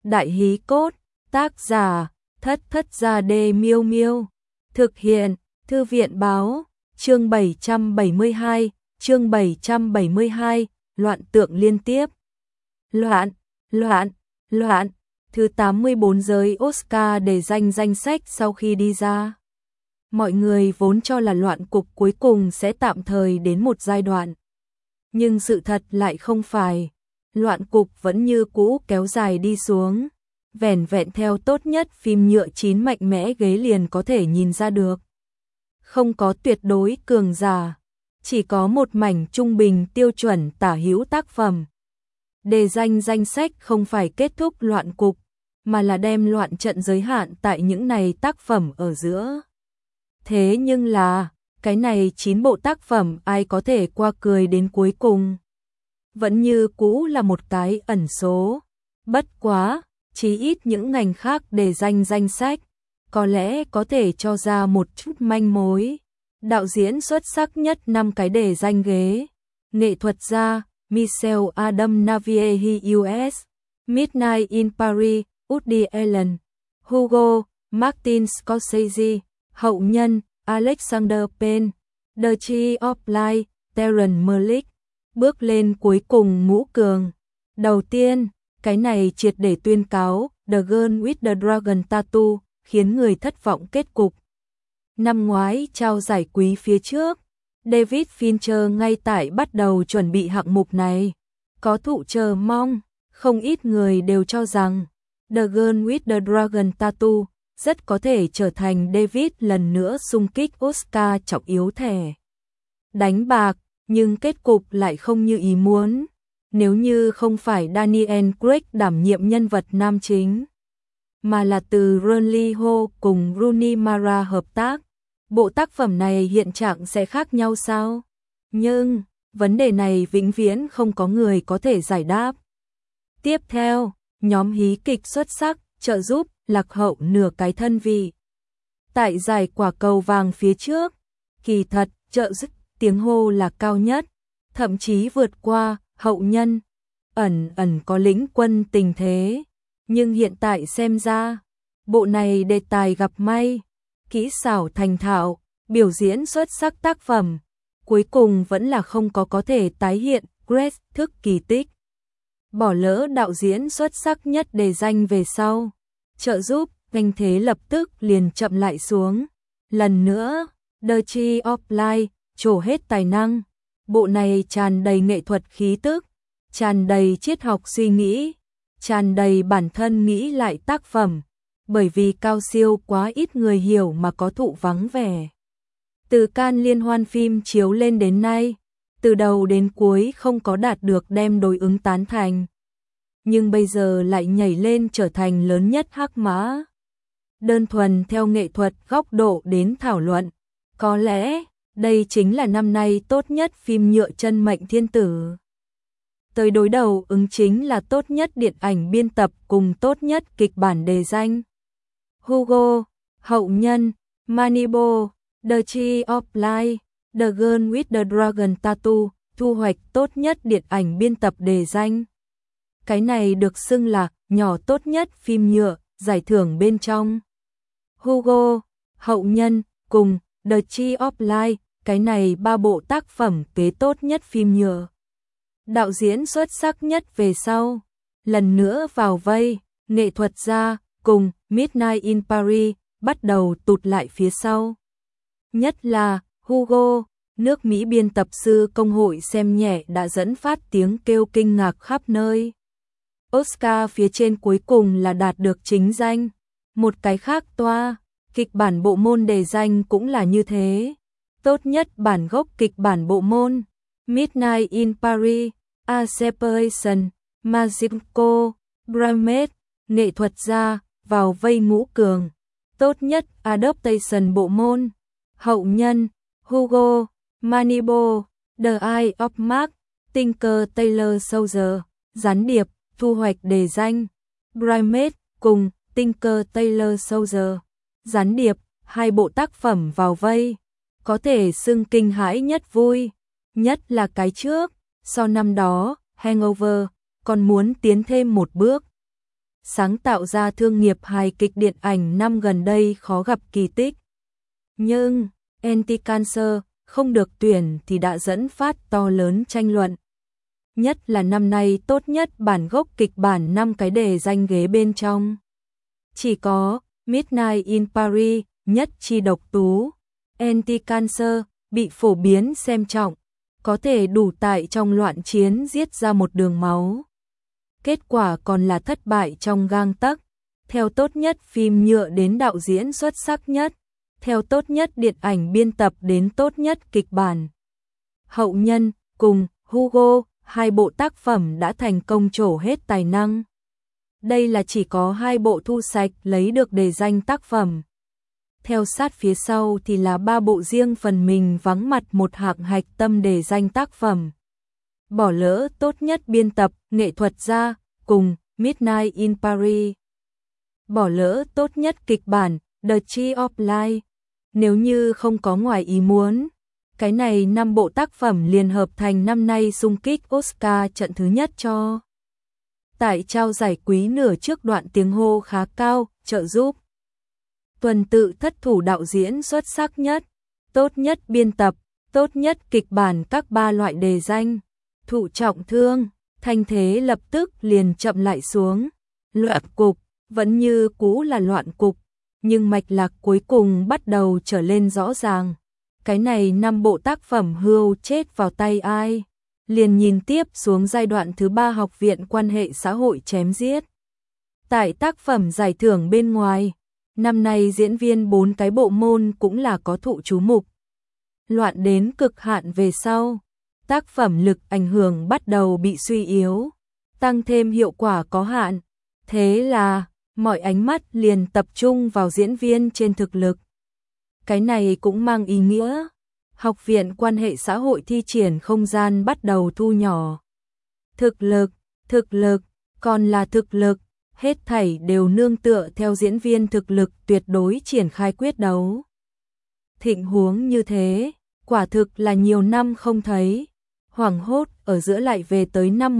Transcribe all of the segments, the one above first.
Đại hí cốt, tác giả, Thất Thất Gia Đê Miêu Miêu. Thực hiện, Thư viện Báo, chương 772, chương 772, loạn tượng liên tiếp. Loạn. Thứ 84 giới Oscar để danh sách sau khi đi ra. Mọi người vốn cho là loạn cục cuối cùng sẽ tạm thời đến một giai đoạn. Nhưng sự thật lại không phải. Loạn cục vẫn như cũ kéo dài đi xuống. Vẻn vẹn theo tốt nhất phim nhựa chín mạnh mẽ ghế liền có thể nhìn ra được. Không có tuyệt đối cường giả. Chỉ có một mảnh trung bình tiêu chuẩn tả hữu tác phẩm. Đề danh sách không phải kết thúc loạn cục, mà là đem loạn trận giới hạn tại những này tác phẩm ở giữa. Thế nhưng là, cái này 9 bộ tác phẩm ai có thể qua cười đến cuối cùng? Vẫn như cũ là một cái ẩn số. Bất quá, chí ít những ngành khác đề danh sách, có lẽ có thể cho ra một chút manh mối. Đạo diễn xuất sắc nhất 5 cái đề danh ghế. Nghệ thuật gia, Michel Adam Naviehi US, Midnight in Paris, Woody Allen, Hugo, Martin Scorsese, hậu nhân, Alexander Payne, The Tree of Life, Terrence Malick. Bước lên cuối cùng ngũ cường. Đầu tiên, cái này triệt để tuyên cáo The Girl with the Dragon Tattoo, khiến người thất vọng kết cục. Năm ngoái trao giải quý phía trước, David Fincher ngay tại bắt đầu chuẩn bị hạng mục này. Có thụ chờ mong, không ít người đều cho rằng The Girl with the Dragon Tattoo rất có thể trở thành David lần nữa xung kích Oscar trọng yếu thẻ đánh bạc, nhưng kết cục lại không như ý muốn. Nếu như không phải Daniel Craig đảm nhiệm nhân vật nam chính, mà là từ Ron Lee Ho cùng Rooney Mara hợp tác, bộ tác phẩm này hiện trạng sẽ khác nhau sao? Nhưng, vấn đề này vĩnh viễn không có người có thể giải đáp. Tiếp theo, nhóm hí kịch xuất sắc, trợ giúp, lạc hậu nửa cái thân vị. Tại giải quả cầu vàng phía trước, kỳ thật, trợ giúp tiếng hô là cao nhất, thậm chí vượt qua hậu nhân, ẩn có lĩnh quân tình thế. Nhưng hiện tại xem ra, bộ này đề tài gặp may, kỹ xảo thành thạo, biểu diễn xuất sắc tác phẩm, cuối cùng vẫn là không có thể tái hiện Grace thức kỳ tích. Bỏ lỡ đạo diễn xuất sắc nhất đề danh về sau, trợ giúp, danh thế lập tức liền chậm lại xuống. Lần nữa, The Tree of Life trổ hết tài năng, bộ này tràn đầy nghệ thuật khí tức, tràn đầy triết học suy nghĩ, tràn đầy bản thân nghĩ lại tác phẩm, bởi vì cao siêu quá ít người hiểu mà có thụ vắng vẻ. Từ Cannes liên hoan phim chiếu lên đến nay, từ đầu đến cuối không có đạt được đem đối ứng tán thành. Nhưng bây giờ lại nhảy lên trở thành lớn nhất hắc mã. Đơn thuần theo nghệ thuật góc độ đến thảo luận, có lẽ đây chính là năm nay tốt nhất phim nhựa chân mệnh thiên tử. Tới đối đầu ứng chính là tốt nhất điện ảnh biên tập cùng tốt nhất kịch bản đề danh. Hugo, hậu nhân, Manibo, The Tree of Life, The Girl with the Dragon Tattoo thu hoạch tốt nhất điện ảnh biên tập đề danh. Cái này được xưng là nhỏ tốt nhất phim nhựa, giải thưởng bên trong. Hugo, hậu nhân, cùng The Tree of Life, cái này 3 bộ tác phẩm kế tốt nhất phim nhựa. Đạo diễn xuất sắc nhất về sau, lần nữa vào vây, nghệ thuật gia, cùng Midnight in Paris, bắt đầu tụt lại phía sau. Nhất là, Hugo, nước Mỹ biên tập sư công hội xem nhẹ đã dẫn phát tiếng kêu kinh ngạc khắp nơi. Oscar phía trên cuối cùng là đạt được chính danh. Một cái khác toa, kịch bản bộ môn đề danh cũng là như thế. Tốt nhất bản gốc kịch bản bộ môn, Midnight in Paris, A Separation, Magico, Bramet, nghệ thuật gia, vào vây ngũ cường. Tốt nhất Adaptation bộ môn, hậu nhân, Hugo, Manibo, The Eye of Mark, Tinker Tailor Soldier, gián điệp, thu hoạch đề danh, Bramet, cùng Tinker Tailor Soldier, gián điệp, 2 bộ tác phẩm vào vây. Có thể xưng kinh hãi nhất vui, nhất là cái trước, so năm đó, Hangover, còn muốn tiến thêm một bước. sáng tạo ra thương nghiệp hài kịch điện ảnh năm gần đây khó gặp kỳ tích. Nhưng Anti-Cancer không được tuyển thì đã dẫn phát to lớn tranh luận. Nhất là năm nay tốt nhất bản gốc kịch bản 5 cái đề danh ghế bên trong. Chỉ có Midnight in Paris, nhất chi độc tú, Anti-Cancer bị phổ biến xem trọng, có thể đủ tại trong loạn chiến giết ra một đường máu. Kết quả còn là thất bại trong gang tấc, theo tốt nhất phim nhựa đến đạo diễn xuất sắc nhất, theo tốt nhất điện ảnh biên tập đến tốt nhất kịch bản. Hậu Nhân cùng Hugo, hai bộ tác phẩm đã thành công trổ hết tài năng. Đây là chỉ có hai bộ thu sạch lấy được đề danh tác phẩm. Theo sát phía sau thì là ba bộ riêng phần mình vắng mặt một hạng hạch tâm đề danh tác phẩm. Bỏ lỡ tốt nhất biên tập, nghệ thuật gia, cùng Midnight in Paris. Bỏ lỡ tốt nhất kịch bản, The Tree of Life. Nếu như không có ngoài ý muốn, cái này 5 bộ tác phẩm liền hợp thành năm nay xung kích Oscar trận thứ nhất cho. Tại trao giải quý nửa trước đoạn tiếng hô khá cao, trợ giúp. Tuần tự thất thủ đạo diễn xuất sắc nhất, tốt nhất biên tập, tốt nhất kịch bản các 3 loại đề danh. Thụ trọng thương, thanh thế lập tức liền chậm lại xuống. Loạn cục, vẫn như cũ là loạn cục, nhưng mạch lạc cuối cùng bắt đầu trở lên rõ ràng. Cái này 5 bộ tác phẩm hưu chết vào tay ai? Liền nhìn tiếp xuống giai đoạn thứ 3 Học viện quan hệ xã hội chém giết. Tại tác phẩm giải thưởng bên ngoài, năm nay diễn viên 4 cái bộ môn cũng là có thụ chú mục. Loạn đến cực hạn về sau, tác phẩm lực ảnh hưởng bắt đầu bị suy yếu, tăng thêm hiệu quả có hạn. Thế là, mọi ánh mắt liền tập trung vào diễn viên trên thực lực. Cái này cũng mang ý nghĩa, Học viện quan hệ xã hội thi triển không gian bắt đầu thu nhỏ. Thực lực, còn là thực lực, hết thảy đều nương tựa theo diễn viên thực lực tuyệt đối triển khai quyết đấu. Thịnh huống như thế, quả thực là nhiều năm không thấy. Hoảng hốt ở giữa lại về tới năm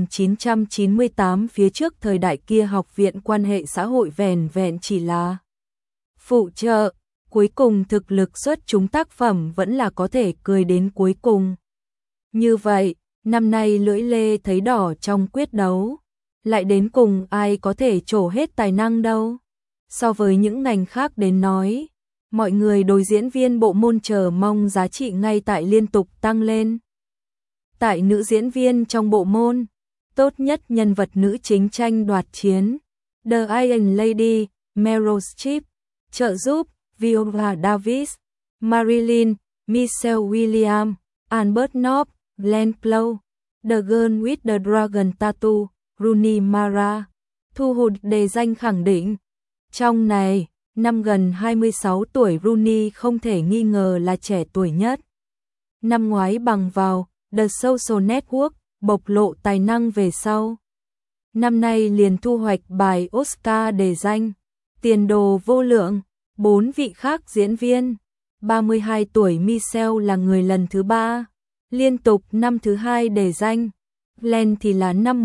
1998, phía trước thời đại kia Học viện quan hệ xã hội vẻn vẹn chỉ là phụ trợ, cuối cùng thực lực xuất chúng tác phẩm vẫn là có thể cười đến cuối cùng. Như vậy, năm nay lưỡi lê thấy đỏ trong quyết đấu, lại đến cùng ai có thể trổ hết tài năng đâu. So với những ngành khác đến nói, mọi người đối diễn viên bộ môn chờ mong giá trị ngay tại liên tục tăng lên. Tại nữ diễn viên trong bộ môn, tốt nhất nhân vật nữ chính tranh đoạt chiến, The Iron Lady, Meryl Streep, trợ giúp, Viola Davis, Marilyn, Michelle Williams, Albert Nobbs, Glenn Close, The Girl with the Dragon Tattoo, Rooney Mara, thu hút đề danh khẳng định. Trong này, năm gần 26 tuổi Rooney không thể nghi ngờ là trẻ tuổi nhất. Năm ngoái bằng vào The Social Network, bộc lộ tài năng về sau. Năm nay liền thu hoạch bài Oscar đề danh, tiền đồ vô lượng. 4 vị khác diễn viên, 32 tuổi Michelle là người lần thứ 3, liên tục năm thứ 2 đề danh. Glenn thì là năm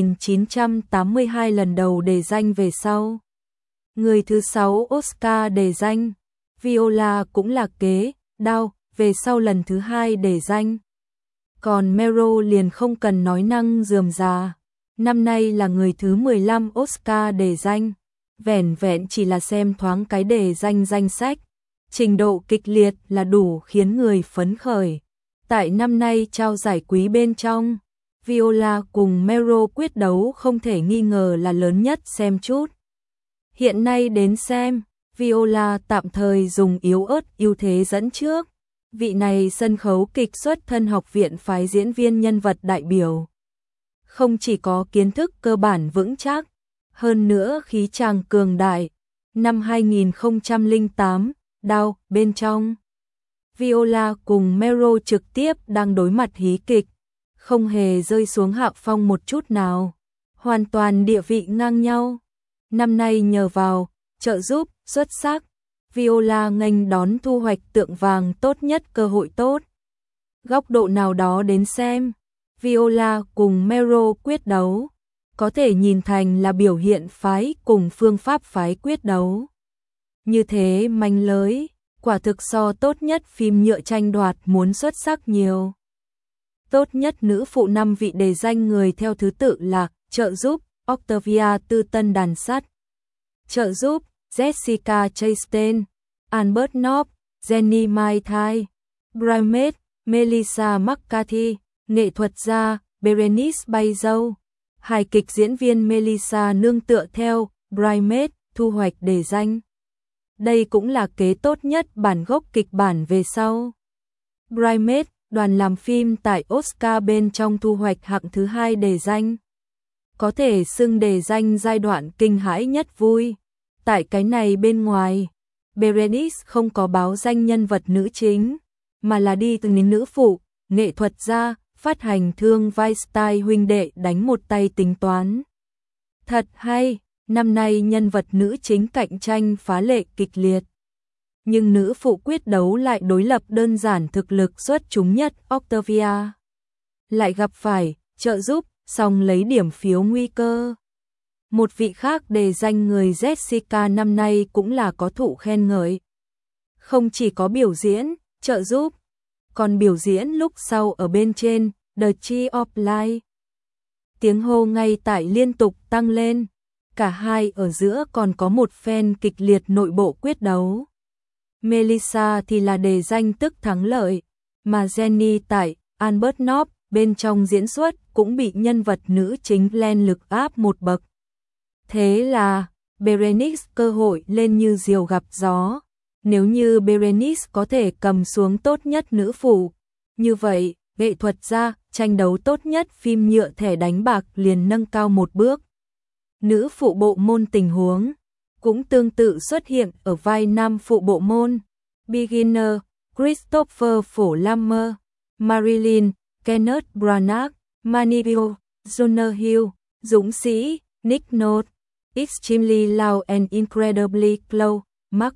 1982 lần đầu đề danh về sau. Người thứ 6 Oscar đề danh, Viola cũng là kế, đao, về sau lần thứ 2 đề danh. Còn Meryl liền không cần nói năng rườm rà, năm nay là người thứ 15 Oscar đề danh. Vẻn vẹn chỉ là xem thoáng cái đề danh danh sách, trình độ kịch liệt là đủ khiến người phấn khởi. Tại năm nay trao giải quý bên trong, Viola cùng Meryl quyết đấu không thể nghi ngờ là lớn nhất xem chút. Hiện nay đến xem, Viola tạm thời dùng yếu ớt ưu thế dẫn trước. Vị này sân khấu kịch xuất thân học viện phái diễn viên nhân vật đại biểu. Không chỉ có kiến thức cơ bản vững chắc, hơn nữa khí chàng cường đại. Năm 2008, đao, bên trong. Viola cùng Meryl trực tiếp đang đối mặt hí kịch, không hề rơi xuống hạ phong một chút nào, hoàn toàn địa vị ngang nhau. Năm nay nhờ vào trợ giúp xuất sắc, Viola nghênh đón thu hoạch tượng vàng tốt nhất cơ hội tốt. Góc độ nào đó đến xem, Viola cùng Meryl quyết đấu, có thể nhìn thành là biểu hiện phái cùng phương pháp phái quyết đấu. Như thế manh lới, quả thực so tốt nhất phim nhựa tranh đoạt muốn xuất sắc nhiều. Tốt nhất nữ phụ 5 vị đề danh người theo thứ tự là trợ giúp Octavia Tư Tân đàn sắt, trợ giúp Jessica Chastain, Albert Nobbs, Jenny Mai Thai, Bridesmaid, Melissa McCarthy, nghệ thuật gia Berenice Bejo, hài kịch diễn viên Melissa nương tựa theo Bridesmaid thu hoạch đề danh. Đây cũng là kế tốt nhất bản gốc kịch bản về sau. Bridesmaid, đoàn làm phim tại Oscar bên trong thu hoạch hạng thứ 2 đề danh. Có thể xưng đề danh giai đoạn kinh hãi nhất vui. Tại cái này bên ngoài, Berenice không có báo danh nhân vật nữ chính, mà là đi từng đến nữ phụ, nghệ thuật gia, phát hành thương Weinstein huynh đệ đánh một tay tính toán. Thật hay, năm nay nhân vật nữ chính cạnh tranh phá lệ kịch liệt. Nhưng nữ phụ quyết đấu lại đối lập đơn giản thực lực xuất chúng nhất Octavia. Lại gặp phải, trợ giúp, xong lấy điểm phiếu nguy cơ. Một vị khác đề danh người Jessica năm nay cũng là có thụ khen ngợi. Không chỉ có biểu diễn, trợ giúp, còn biểu diễn lúc sau ở bên trên, The Tree of Life. Tiếng hô ngay tại liên tục tăng lên, cả hai ở giữa còn có một phen kịch liệt nội bộ quyết đấu. Melissa thì là đề danh tức thắng lợi, mà Jenny tại Albert Nobbs bên trong diễn xuất cũng bị nhân vật nữ chính Glenn lực áp một bậc. Thế là, Berenice cơ hội lên như diều gặp gió. Nếu như Berenice có thể cầm xuống tốt nhất nữ phụ, như vậy, nghệ thuật gia, tranh đấu tốt nhất phim nhựa thẻ đánh bạc liền nâng cao một bước. Nữ phụ bộ môn tình huống cũng tương tự xuất hiện ở vai nam phụ bộ môn. Beginner, Christopher Plummer, Marilyn, Kenneth Branagh, Manibio, Jonah Hill, Dũng sĩ, Nick Nolte, Extremely Loud and Incredibly Close, Max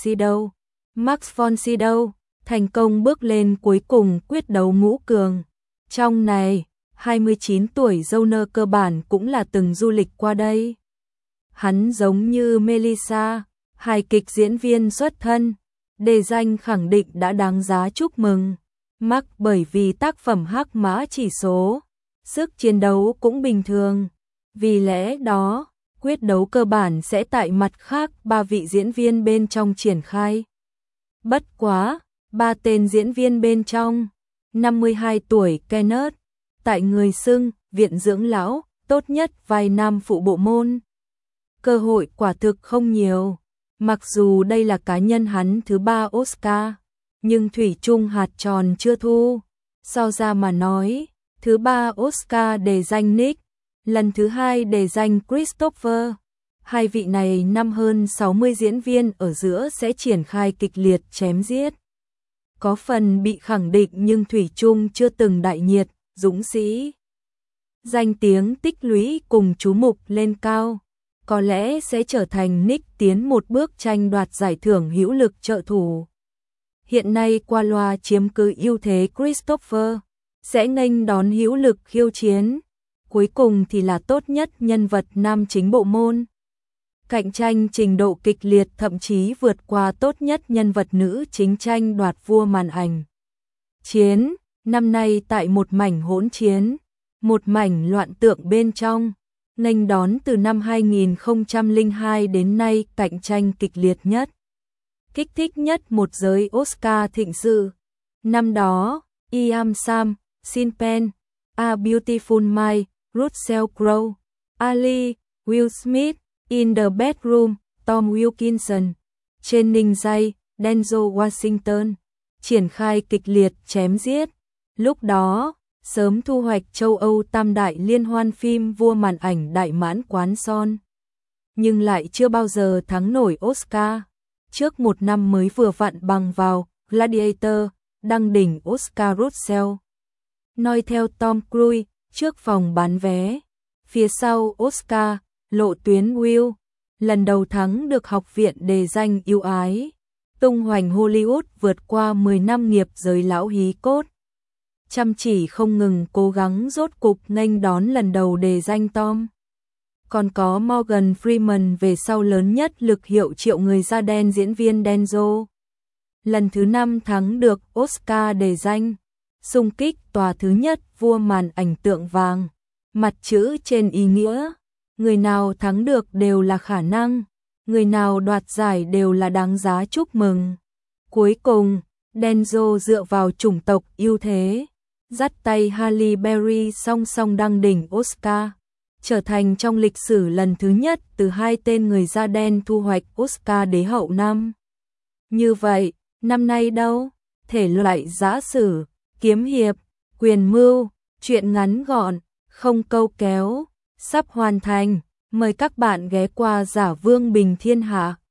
von Sydow, thành công bước lên cuối cùng quyết đấu ngũ cường. Trong này, 29 tuổi Jonah cơ bản cũng là từng du lịch qua đây. Hắn giống như Melissa, hài kịch diễn viên xuất thân, đề danh khẳng định đã đáng giá chúc mừng. Max bởi vì tác phẩm hắc mã chỉ số, sức chiến đấu cũng bình thường. Vì lẽ đó, quyết đấu cơ bản sẽ tại mặt khác 3 vị diễn viên bên trong triển khai. Bất quá, 3 tên diễn viên bên trong, 52 tuổi Kenneth, tại người xưng, viện dưỡng lão, tốt nhất vai nam phụ bộ môn. Cơ hội quả thực không nhiều, mặc dù đây là cá nhân hắn thứ 3 Oscar, nhưng thủy chung hạt tròn chưa thu. So ra mà nói, thứ 3 Oscar đề danh Nick, lần thứ 2 đề danh Christopher. Hai vị này năm hơn 60 diễn viên ở giữa sẽ triển khai kịch liệt chém giết. Có phần bị khẳng định nhưng thủy chung chưa từng đại nhiệt, dũng sĩ. Danh tiếng tích lũy cùng chú mục lên cao, có lẽ sẽ trở thành Nick tiến một bước tranh đoạt giải thưởng hữu lực trợ thủ. Hiện nay qua loa chiếm cứ ưu thế Christopher, sẽ nghênh đón hữu lực khiêu chiến. Cuối cùng thì là tốt nhất nhân vật nam chính bộ môn. Cạnh tranh trình độ kịch liệt thậm chí vượt qua tốt nhất nhân vật nữ chính tranh đoạt vua màn ảnh. Chiến, năm nay tại một mảnh hỗn chiến, một mảnh loạn tượng bên trong, nghênh đón từ năm 2002 đến nay cạnh tranh kịch liệt nhất. Kích thích nhất một giới Oscar thịnh sự. Năm đó, Ian Sam, Sean Penn, A Beautiful Mind, Russell Crowe, Ali, Will Smith, In the Bedroom, Tom Wilkinson, Channing Tatum, Denzel Washington, triển khai kịch liệt chém giết. Lúc đó, sớm thu hoạch châu Âu tam đại liên hoan phim vua màn ảnh đại mãn quán son. Nhưng lại chưa bao giờ thắng nổi Oscar. Trước một năm mới vừa vặn bằng vào Gladiator, đăng đỉnh Oscar Russell. Noi theo Tom Cruise, trước phòng bán vé. Phía sau Oscar, lộ tuyến Will, lần đầu thắng được học viện đề danh ưu ái. Tung hoành Hollywood vượt qua 10 năm nghiệp giới lão hí cốt. Chăm chỉ không ngừng cố gắng rốt cục nghênh đón lần đầu đề danh Tom. Còn có Morgan Freeman về sau lớn nhất lực hiệu triệu người da đen diễn viên Denzel. Lần thứ 5 thắng được Oscar để danh. Xung kích tòa thứ nhất vua màn ảnh tượng vàng. Mặt chữ trên ý nghĩa. Người nào thắng được đều là khả năng. Người nào đoạt giải đều là đáng giá chúc mừng. Cuối cùng, Denzel dựa vào chủng tộc ưu thế, dắt tay Halle Berry song song đăng đỉnh Oscar, trở thành trong lịch sử lần thứ nhất từ hai tên người da đen thu hoạch Oscar đế hậu năm. Như vậy, năm nay đâu? Thể loại giã sử, kiếm hiệp, quyền mưu, truyện ngắn gọn, không câu kéo, sắp hoàn thành. Mời các bạn ghé qua Giả Vương Bình Thiên Hạ.